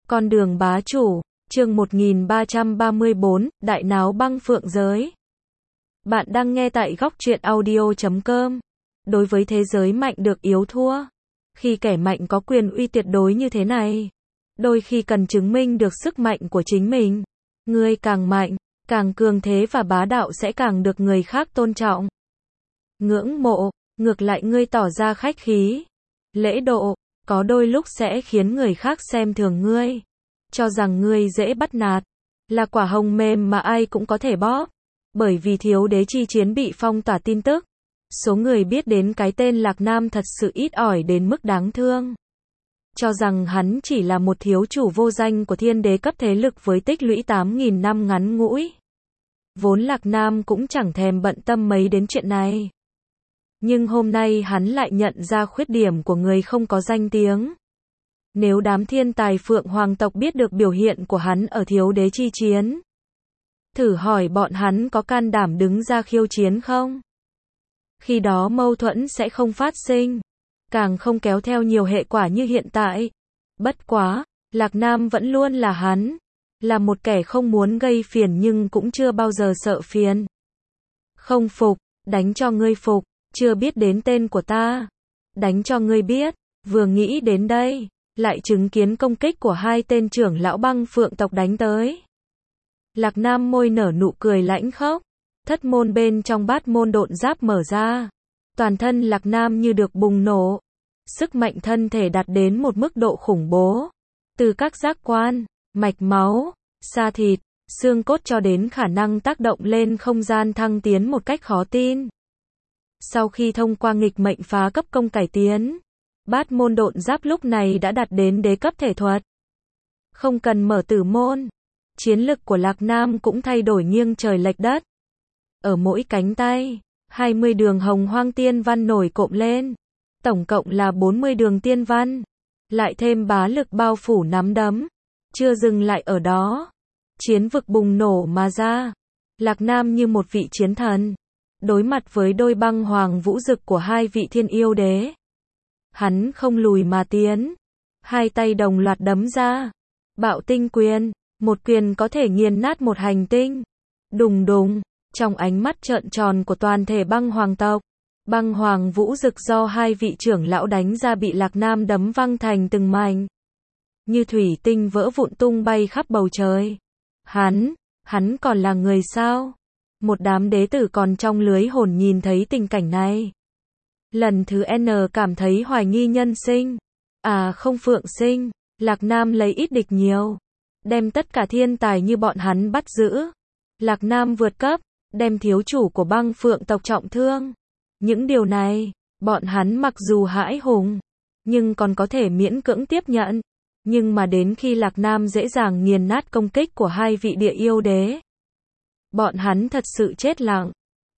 Con đường bá chủ, chương 1334, Đại náo băng phượng giới. Bạn đang nghe tại góc truyện audio.com. Đối với thế giới mạnh được yếu thua, khi kẻ mạnh có quyền uy tuyệt đối như thế này, đôi khi cần chứng minh được sức mạnh của chính mình. Ngươi càng mạnh, càng cường thế và bá đạo sẽ càng được người khác tôn trọng, ngưỡng mộ. Ngược lại ngươi tỏ ra khách khí, lễ độ, có đôi lúc sẽ khiến người khác xem thường ngươi, cho rằng ngươi dễ bắt nạt, là quả hồng mềm mà ai cũng có thể bóp. Bởi vì thiếu đế chi chiến bị phong tỏa tin tức, số người biết đến cái tên Lạc Nam thật sự ít ỏi đến mức đáng thương. Cho rằng hắn chỉ là một thiếu chủ vô danh của thiên đế cấp thế lực với tích lũy 8.000 năm ngắn ngủi. Vốn Lạc Nam cũng chẳng thèm bận tâm mấy đến chuyện này. Nhưng hôm nay hắn lại nhận ra khuyết điểm của người không có danh tiếng. Nếu đám thiên tài Phượng Hoàng tộc biết được biểu hiện của hắn ở thiếu đế chi chiến, thử hỏi bọn hắn có can đảm đứng ra khiêu chiến không? Khi đó mâu thuẫn sẽ không phát sinh, càng không kéo theo nhiều hệ quả như hiện tại. Bất quá, Lạc Nam vẫn luôn là hắn, là một kẻ không muốn gây phiền nhưng cũng chưa bao giờ sợ phiền. Không phục, đánh cho ngươi phục. Chưa biết đến tên của ta, đánh cho ngươi biết. Vừa nghĩ đến đây, lại chứng kiến công kích của hai tên trưởng lão băng phượng tộc đánh tới. Lạc Nam môi nở nụ cười lãnh khốc, thất môn bên trong bát môn độn giáp mở ra. Toàn thân Lạc Nam như được bùng nổ, sức mạnh thân thể đạt đến một mức độ khủng bố. Từ các giác quan, mạch máu, da thịt, xương cốt cho đến khả năng tác động lên không gian thăng tiến một cách khó tin. Sau khi thông qua nghịch mệnh phá cấp công cải tiến, bát môn độn giáp lúc này đã đạt đến đế cấp thể thuật. Không cần mở tử môn, chiến lực của Lạc Nam cũng thay đổi nghiêng trời lệch đất. Ở mỗi cánh tay, 20 đường hồng hoang tiên văn nổi cộm lên, tổng cộng là 40 đường tiên văn, lại thêm bá lực bao phủ nắm đấm. Chưa dừng lại ở đó, chiến vực bùng nổ mà ra. Lạc Nam như một vị chiến thần, đối mặt với đôi băng hoàng vũ dực của hai vị thiên yêu đế. Hắn không lùi mà tiến, hai tay đồng loạt đấm ra. Bạo tinh quyền, một quyền có thể nghiền nát một hành tinh. Đùng đùng, trong ánh mắt trợn tròn của toàn thể băng hoàng tộc, băng hoàng vũ dực do hai vị trưởng lão đánh ra bị Lạc Nam đấm văng thành từng mảnh, như thủy tinh vỡ vụn tung bay khắp bầu trời. Hắn còn là người sao? Một đám đế tử còn trong lưới hồn nhìn thấy tình cảnh này, lần thứ N cảm thấy hoài nghi nhân sinh. À không, phượng sinh. Lạc Nam lấy ít địch nhiều, đem tất cả thiên tài như bọn hắn bắt giữ. Lạc Nam vượt cấp, đem thiếu chủ của băng phượng tộc trọng thương. Những điều này, bọn hắn mặc dù hãi hùng, nhưng còn có thể miễn cưỡng tiếp nhận. Nhưng mà đến khi Lạc Nam dễ dàng nghiền nát công kích của hai vị địa yêu đế, bọn hắn thật sự chết lặng.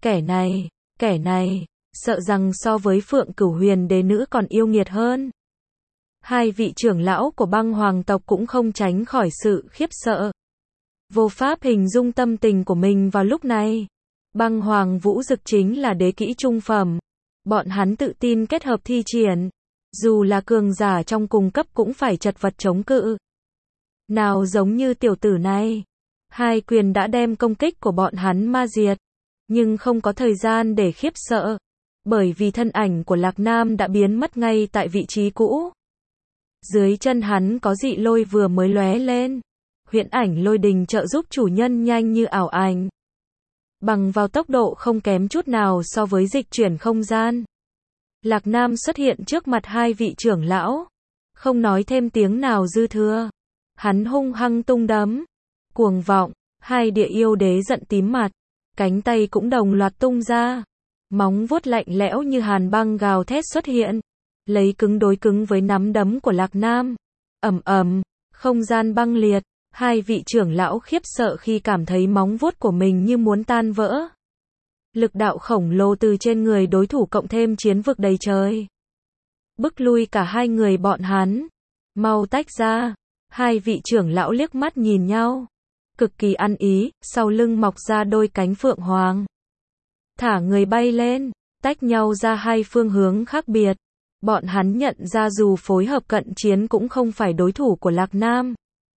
Kẻ này, sợ rằng so với Phượng Cửu Huyền đế nữ còn yêu nghiệt hơn. Hai vị trưởng lão của băng hoàng tộc cũng không tránh khỏi sự khiếp sợ, vô pháp hình dung tâm tình của mình vào lúc này. Băng hoàng vũ dực chính là đế kỹ trung phẩm, bọn hắn tự tin kết hợp thi triển, dù là cường giả trong cùng cấp cũng phải chật vật chống cự. Nào giống như tiểu tử này, hai quyền đã đem công kích của bọn hắn ma diệt, nhưng không có thời gian để khiếp sợ, bởi vì thân ảnh của Lạc Nam đã biến mất ngay tại vị trí cũ. Dưới chân hắn có dị lôi vừa mới lóe lên, huyễn ảnh lôi đình trợ giúp chủ nhân nhanh như ảo ảnh, bằng vào tốc độ không kém chút nào so với dịch chuyển không gian. Lạc Nam xuất hiện trước mặt hai vị trưởng lão, không nói thêm tiếng nào dư thừa, hắn hung hăng tung đấm, cuồng vọng. Hai địa yêu đế giận tím mặt, cánh tay cũng đồng loạt tung ra, móng vuốt lạnh lẽo như hàn băng gào thét xuất hiện, lấy cứng đối cứng với nắm đấm của Lạc Nam. Ầm ầm, không gian băng liệt, hai vị trưởng lão khiếp sợ khi cảm thấy móng vuốt của mình như muốn tan vỡ. Lực đạo khổng lồ từ trên người đối thủ cộng thêm chiến vực đầy trời, bức lui cả hai người bọn hắn. Mau tách ra. Hai vị trưởng lão liếc mắt nhìn nhau, cực kỳ ăn ý, sau lưng mọc ra đôi cánh phượng hoàng. Thả người bay lên, tách nhau ra hai phương hướng khác biệt. Bọn hắn nhận ra dù phối hợp cận chiến cũng không phải đối thủ của Lạc Nam.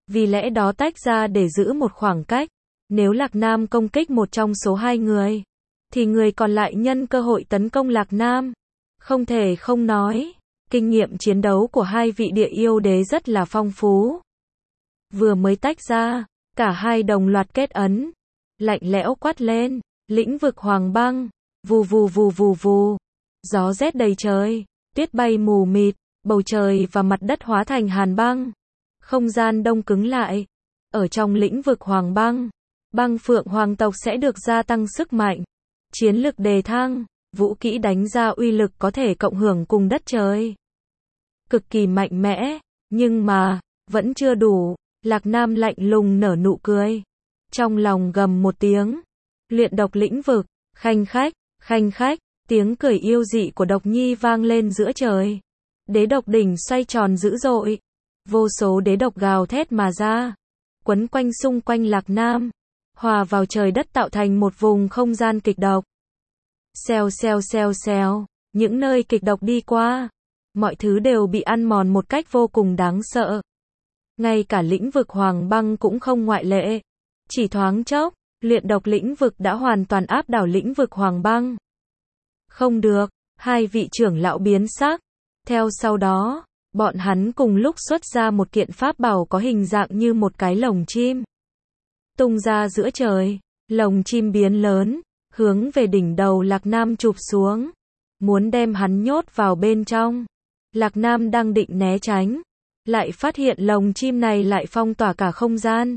Vì lẽ đó tách ra để giữ một khoảng cách. Nếu Lạc Nam công kích một trong số hai người, thì người còn lại nhân cơ hội tấn công Lạc Nam. Không thể không nói, kinh nghiệm chiến đấu của hai vị địa yêu đế rất là phong phú. Vừa mới tách ra, cả hai đồng loạt kết ấn, lạnh lẽo quát lên, lĩnh vực hoàng băng, vù vù vù vù vù, gió rét đầy trời, tuyết bay mù mịt, bầu trời và mặt đất hóa thành hàn băng, không gian đông cứng lại. Ở trong lĩnh vực hoàng băng, băng phượng hoàng tộc sẽ được gia tăng sức mạnh, chiến lực đề thăng, vũ kỹ đánh ra uy lực có thể cộng hưởng cùng đất trời. Cực kỳ mạnh mẽ, nhưng mà, vẫn chưa đủ. Lạc Nam lạnh lùng nở nụ cười. Trong lòng gầm một tiếng. Luyện độc lĩnh vực, khanh khách, tiếng cười yêu dị của độc nhi vang lên giữa trời. Đế độc đỉnh xoay tròn dữ dội. Vô số đế độc gào thét mà ra, quấn quanh xung quanh Lạc Nam, hòa vào trời đất tạo thành một vùng không gian kịch độc. Xèo xèo xèo xèo, những nơi kịch độc đi qua, mọi thứ đều bị ăn mòn một cách vô cùng đáng sợ. Ngay cả lĩnh vực hoàng băng cũng không ngoại lệ. Chỉ thoáng chốc, luyện độc lĩnh vực đã hoàn toàn áp đảo lĩnh vực hoàng băng. Không được, hai vị trưởng lão biến sắc. Theo sau đó, bọn hắn cùng lúc xuất ra một kiện pháp bảo có hình dạng như một cái lồng chim. Tung ra giữa trời, lồng chim biến lớn, hướng về đỉnh đầu Lạc Nam chụp xuống, muốn đem hắn nhốt vào bên trong. Lạc Nam đang định né tránh, lại phát hiện lồng chim này lại phong tỏa cả không gian,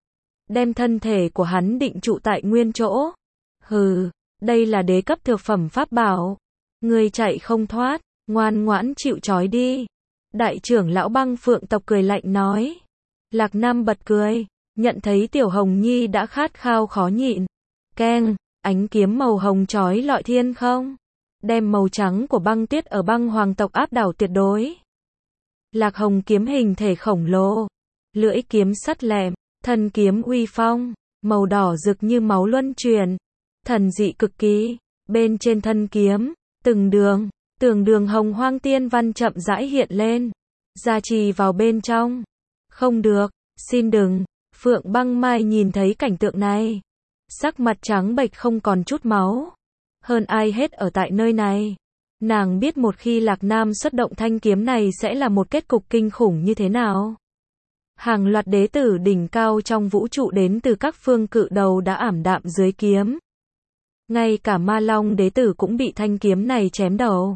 đem thân thể của hắn định trụ tại nguyên chỗ. Hừ, đây là đế cấp thực phẩm pháp bảo, ngươi chạy không thoát, ngoan ngoãn chịu trói đi. Đại trưởng lão băng phượng tộc cười lạnh nói. Lạc Nam bật cười, nhận thấy Tiểu Hồng Nhi đã khát khao khó nhịn. Keng, ánh kiếm màu hồng chói lọi thiên không, đem màu trắng của băng tuyết ở băng hoàng tộc áp đảo tuyệt đối. Lạc Hồng kiếm hình thể khổng lồ, lưỡi kiếm sắt lẹm, thân kiếm uy phong, màu đỏ rực như máu luân chuyển, thần dị cực kỳ. Bên trên thân kiếm, từng đường hồng hoang tiên văn chậm rãi hiện lên, gia trì vào bên trong. Không được, xin đừng. Phượng Băng Mai nhìn thấy cảnh tượng này, sắc mặt trắng bệch không còn chút máu. Hơn ai hết ở tại nơi này, nàng biết một khi Lạc Nam xuất động thanh kiếm này sẽ là một kết cục kinh khủng như thế nào. Hàng loạt đế tử đỉnh cao trong vũ trụ đến từ các phương cự đầu đã ảm đạm dưới kiếm. Ngay cả Ma Long đế tử cũng bị thanh kiếm này chém đầu.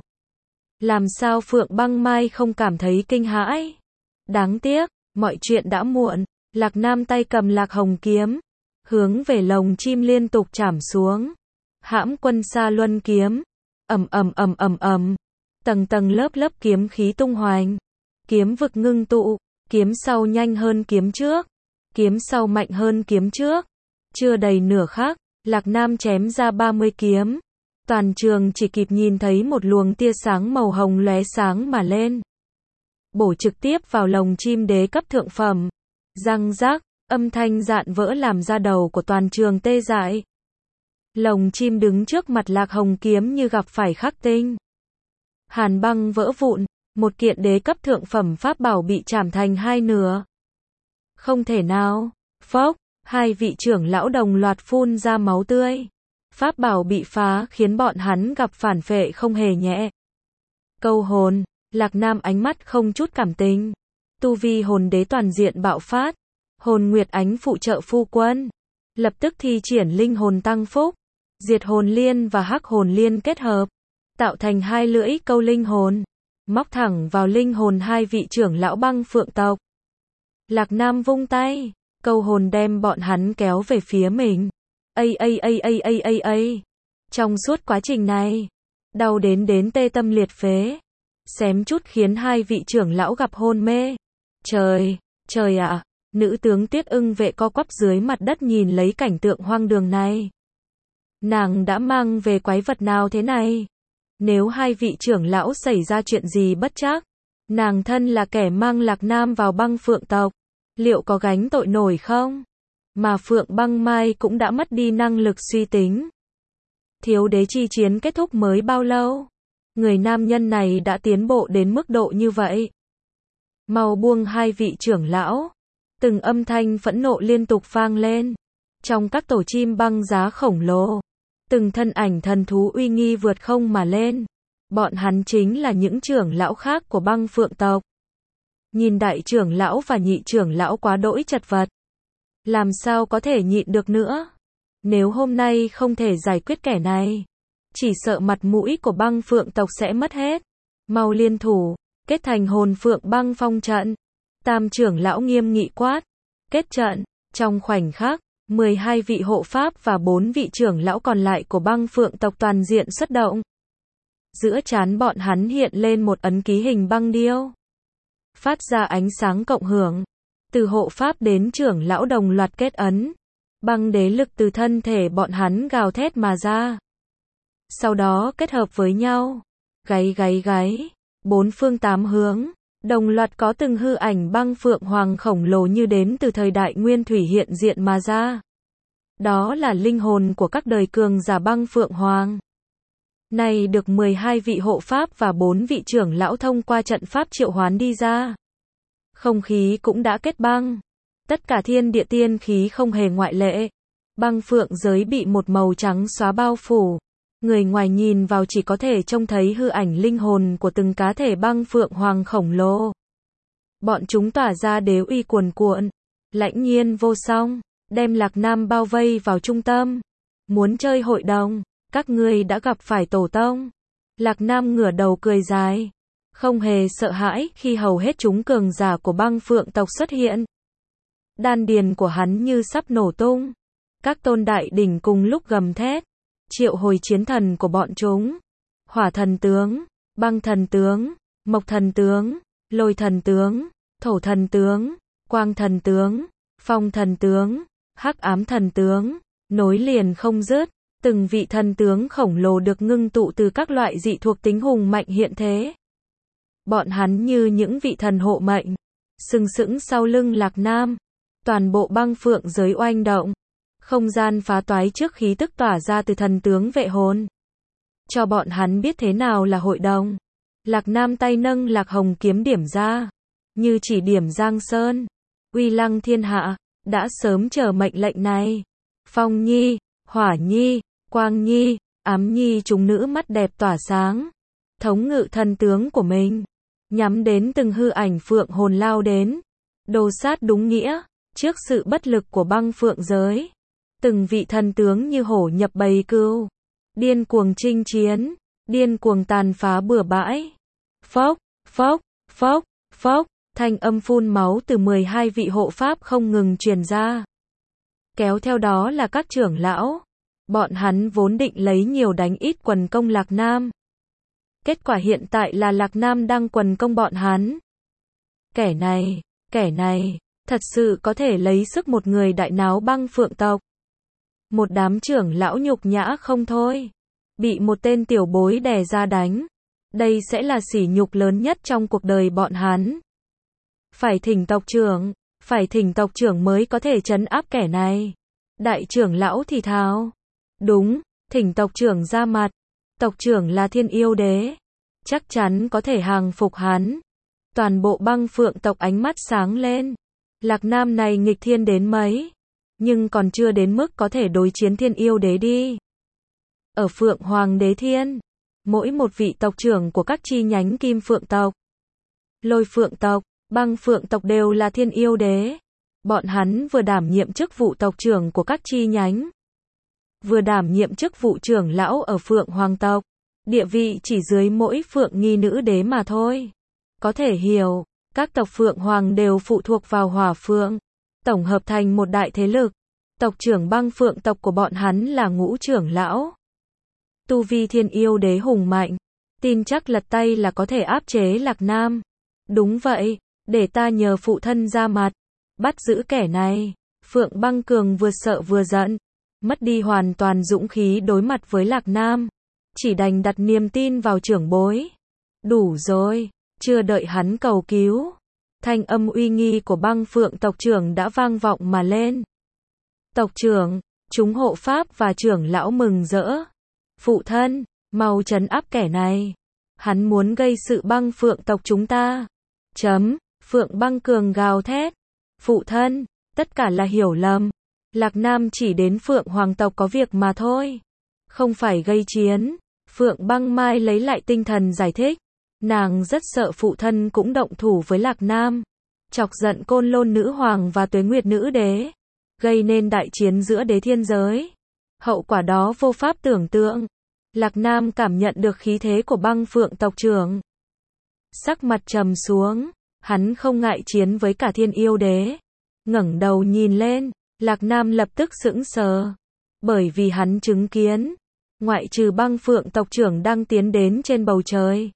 Làm sao Phượng Băng Mai không cảm thấy kinh hãi? Đáng tiếc, mọi chuyện đã muộn. Lạc Nam tay cầm Lạc Hồng kiếm, hướng về lồng chim liên tục chảm xuống. Hãm Quân Sa Luân kiếm, ầm, tầng tầng lớp kiếm khí tung hoành, kiếm vực ngưng tụ, kiếm sau nhanh hơn kiếm trước, kiếm sau mạnh hơn kiếm trước. Chưa đầy nửa khắc, Lạc Nam chém ra 30 kiếm. Toàn trường chỉ kịp nhìn thấy một luồng tia sáng màu hồng lóe sáng mà lên, bổ trực tiếp vào lồng chim đế cấp thượng phẩm. Răng rác, âm thanh rạn vỡ làm da đầu của toàn trường tê dại. Lồng chim đứng trước mặt Lạc Hồng kiếm như gặp phải khắc tinh. Hàn băng vỡ vụn, một kiện đế cấp thượng phẩm pháp bảo bị chảm thành hai nửa. Không thể nào, phốc, hai vị trưởng lão đồng loạt phun ra máu tươi. Pháp bảo bị phá khiến bọn hắn gặp phản phệ không hề nhẹ. Câu hồn, Lạc Nam ánh mắt không chút cảm tình. Tu vi hồn đế toàn diện bạo phát, hồn nguyệt ánh phụ trợ phu quân, lập tức thi triển linh hồn tăng phúc, diệt hồn liên và hắc hồn liên kết hợp, tạo thành hai lưỡi câu linh hồn, móc thẳng vào linh hồn hai vị trưởng lão băng phượng tộc. Lạc Nam vung tay, câu hồn đem bọn hắn kéo về phía mình. Trong suốt quá trình này, đau đến tê tâm liệt phế, xém chút khiến hai vị trưởng lão gặp hôn mê. Trời ạ, nữ tướng Tiết Ưng Vệ co quắp dưới mặt đất nhìn lấy cảnh tượng hoang đường này. Nàng đã mang về quái vật nào thế này? Nếu hai vị trưởng lão xảy ra chuyện gì bất trắc, nàng thân là kẻ mang Lạc Nam vào băng phượng tộc, liệu có gánh tội nổi không? Mà Phượng Băng Mai cũng đã mất đi năng lực suy tính. Thiếu đế chi chiến kết thúc mới bao lâu? Người nam nhân này đã tiến bộ đến mức độ như vậy. Mau buông hai vị trưởng lão. Từng âm thanh phẫn nộ liên tục vang lên. Trong các tổ chim băng giá khổng lồ, từng thân ảnh thần thú uy nghi vượt không mà lên. Bọn hắn chính là những trưởng lão khác của băng phượng tộc. Nhìn đại trưởng lão và nhị trưởng lão quá đỗi chật vật. Làm sao có thể nhịn được nữa? Nếu hôm nay không thể giải quyết kẻ này, chỉ sợ mặt mũi của băng phượng tộc sẽ mất hết. Mau liên thủ, kết thành hồn phượng băng phong trận. Tam trưởng lão nghiêm nghị quát. Kết trận, trong khoảnh khắc, 12 vị hộ pháp và 4 vị trưởng lão còn lại của băng phượng tộc toàn diện xuất động. Giữa trán bọn hắn hiện lên một ấn ký hình băng điêu. Phát ra ánh sáng cộng hưởng. Từ hộ pháp đến trưởng lão đồng loạt kết ấn. Băng đế lực từ thân thể bọn hắn gào thét mà ra. Sau đó kết hợp với nhau. Gáy gáy gáy. Bốn phương tám hướng. Đồng loạt có từng hư ảnh băng phượng hoàng khổng lồ như đến từ thời đại nguyên thủy hiện diện mà ra. Đó là linh hồn của các đời cường giả băng phượng hoàng. Này được 12 vị hộ pháp và 4 vị trưởng lão thông qua trận pháp triệu hoán đi ra. Không khí cũng đã kết băng. Tất cả thiên địa tiên khí không hề ngoại lệ. Băng phượng giới bị một màu trắng xóa bao phủ. Người ngoài nhìn vào chỉ có thể trông thấy hư ảnh linh hồn của từng cá thể băng phượng hoàng khổng lồ. Bọn chúng tỏa ra đế uy cuồn cuộn, lãnh nhiên vô song, đem Lạc Nam bao vây vào trung tâm. Muốn chơi hội đồng, các ngươi đã gặp phải tổ tông. Lạc Nam ngửa đầu cười dài, không hề sợ hãi khi hầu hết chúng cường giả của băng phượng tộc xuất hiện. Đan điền của hắn như sắp nổ tung. Các tôn đại đỉnh cùng lúc gầm thét, triệu hồi chiến thần của bọn chúng. Hỏa thần tướng, băng thần tướng, mộc thần tướng, lôi thần tướng, thổ thần tướng, quang thần tướng, phong thần tướng, hắc ám thần tướng, nối liền không dứt. Từng vị thần tướng khổng lồ được ngưng tụ từ các loại dị thuộc tính hùng mạnh hiện thế. Bọn hắn như những vị thần hộ mệnh, sừng sững sau lưng Lạc Nam. Toàn bộ băng phượng giới oanh động. Không gian phá toái trước khí tức tỏa ra từ thần tướng vệ hồn. Cho bọn hắn biết thế nào là hội đồng. Lạc Nam tay nâng Lạc Hồng kiếm điểm ra. Như chỉ điểm Giang Sơn. Uy lăng thiên hạ. Đã sớm chờ mệnh lệnh này. Phong Nhi, Hỏa Nhi, Quang Nhi, Ám Nhi chúng nữ mắt đẹp tỏa sáng. Thống ngự thần tướng của mình. Nhắm đến từng hư ảnh phượng hồn lao đến. Đồ sát đúng nghĩa. Trước sự bất lực của băng phượng giới. Từng vị thần tướng như hổ nhập bầy cừu. Điên cuồng chinh chiến. Điên cuồng tàn phá bừa bãi. Phốc, phốc, phốc, phốc. Thanh âm phun máu từ 12 vị hộ pháp không ngừng truyền ra. Kéo theo đó là các trưởng lão. Bọn hắn vốn định lấy nhiều đánh ít quần công Lạc Nam. Kết quả hiện tại là Lạc Nam đang quần công bọn hắn. Kẻ này, thật sự có thể lấy sức một người đại náo băng phượng tộc. Một đám trưởng lão nhục nhã không thôi. Bị một tên tiểu bối đè ra đánh. Đây sẽ là sỉ nhục lớn nhất trong cuộc đời bọn hắn. Phải thỉnh tộc trưởng mới có thể trấn áp kẻ này. Đại trưởng lão thì thào. Đúng, thỉnh tộc trưởng ra mặt. Tộc trưởng là thiên yêu đế. Chắc chắn có thể hàng phục hắn. Toàn bộ băng phượng tộc ánh mắt sáng lên. Lạc Nam này nghịch thiên đến mấy. Nhưng còn chưa đến mức có thể đối chiến thiên yêu đế đi. Ở Phượng Hoàng Đế Thiên, mỗi một vị tộc trưởng của các chi nhánh Kim Phượng tộc, Lôi Phượng tộc, Băng Phượng tộc đều là thiên yêu đế. Bọn hắn vừa đảm nhiệm chức vụ tộc trưởng của các chi nhánh, vừa đảm nhiệm chức vụ trưởng lão ở Phượng Hoàng tộc. Địa vị chỉ dưới mỗi Phượng Nghi nữ đế mà thôi. Có thể hiểu, các tộc Phượng Hoàng đều phụ thuộc vào Hỏa Phượng, tổng hợp thành một đại thế lực. Tộc trưởng Băng Phượng tộc của bọn hắn là Ngũ trưởng lão. Tu vi thiên yêu đế hùng mạnh, tin chắc lật tay là có thể áp chế Lạc Nam. Đúng vậy, để ta nhờ phụ thân ra mặt, bắt giữ kẻ này. Phượng Băng Cường vừa sợ vừa giận, mất đi hoàn toàn dũng khí đối mặt với Lạc Nam. Chỉ đành đặt niềm tin vào trưởng bối. Đủ rồi, chưa đợi hắn cầu cứu. Thanh âm uy nghi của Băng Phượng tộc trưởng đã vang vọng mà lên. Tộc trưởng, chúng hộ pháp và trưởng lão mừng rỡ. Phụ thân, mau trấn áp kẻ này. Hắn muốn gây sự Băng Phượng tộc chúng ta. Phượng Băng Cường gào thét. Phụ thân, tất cả là hiểu lầm. Lạc Nam chỉ đến Phượng Hoàng tộc có việc mà thôi. Không phải gây chiến. Phượng Băng Mai lấy lại tinh thần giải thích. Nàng rất sợ phụ thân cũng động thủ với Lạc Nam. Chọc giận Côn Lôn Nữ Hoàng và Tuế Nguyệt Nữ Đế. Gây nên đại chiến giữa đế thiên giới. Hậu quả đó vô pháp tưởng tượng. Lạc Nam cảm nhận được khí thế của Băng Phượng tộc trưởng. Sắc mặt trầm xuống. Hắn không ngại chiến với cả Thiên Yêu Đế. Ngẩng đầu nhìn lên. Lạc Nam lập tức sững sờ. Bởi vì hắn chứng kiến. Ngoại trừ Băng Phượng tộc trưởng đang tiến đến trên bầu trời.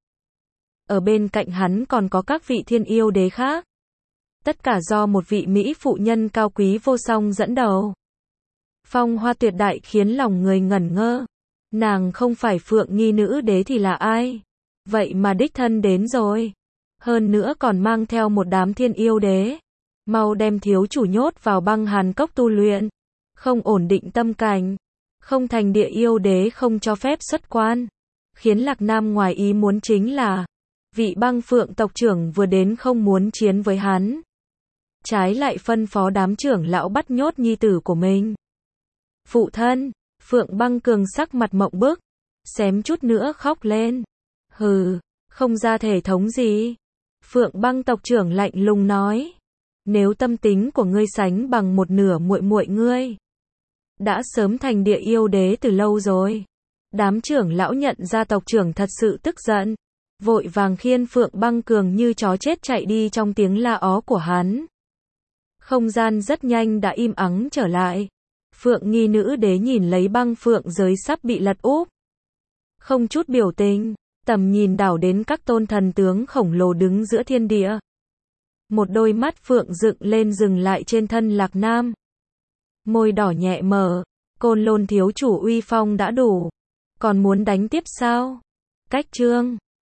Ở bên cạnh hắn còn có các vị Thiên Yêu Đế khác. Tất cả do một vị Mỹ phụ nhân cao quý vô song dẫn đầu. Phong hoa tuyệt đại khiến lòng người ngẩn ngơ. Nàng không phải Phượng Nghi Nữ Đế thì là ai? Vậy mà đích thân đến rồi. Hơn nữa còn mang theo một đám Thiên Yêu Đế. Mau đem thiếu chủ nhốt vào Băng Hàn Cốc tu luyện. Không ổn định tâm cảnh. Không thành Địa Yêu Đế không cho phép xuất quan. Khiến Lạc Nam ngoài ý muốn chính là vị Băng Phượng tộc trưởng vừa đến không muốn chiến với hắn. Trái lại phân phó đám trưởng lão bắt nhốt nhi tử của mình. Phụ thân, Phượng Băng Cường sắc mặt mộng bức. Xém chút nữa khóc lên. Hừ, không ra thể thống gì. Phượng Băng tộc trưởng lạnh lùng nói. Nếu tâm tính của ngươi sánh bằng một nửa muội muội ngươi. Đã sớm thành Địa Yêu Đế từ lâu rồi. Đám trưởng lão nhận ra tộc trưởng thật sự tức giận. Vội vàng khiêng Phượng Băng Cường như chó chết chạy đi trong tiếng la ó của hắn. Không gian rất nhanh đã im ắng trở lại. Phượng Nghi Nữ Đế nhìn lấy Băng Phượng giới sắp bị lật úp. Không chút biểu tình, tầm nhìn đảo đến các tôn thần tướng khổng lồ đứng giữa thiên địa. Một đôi mắt Phượng dựng lên dừng lại trên thân Lạc Nam. Môi đỏ nhẹ mở, Côn Lôn thiếu chủ uy phong đã đủ. Còn muốn đánh tiếp sao? Cách chương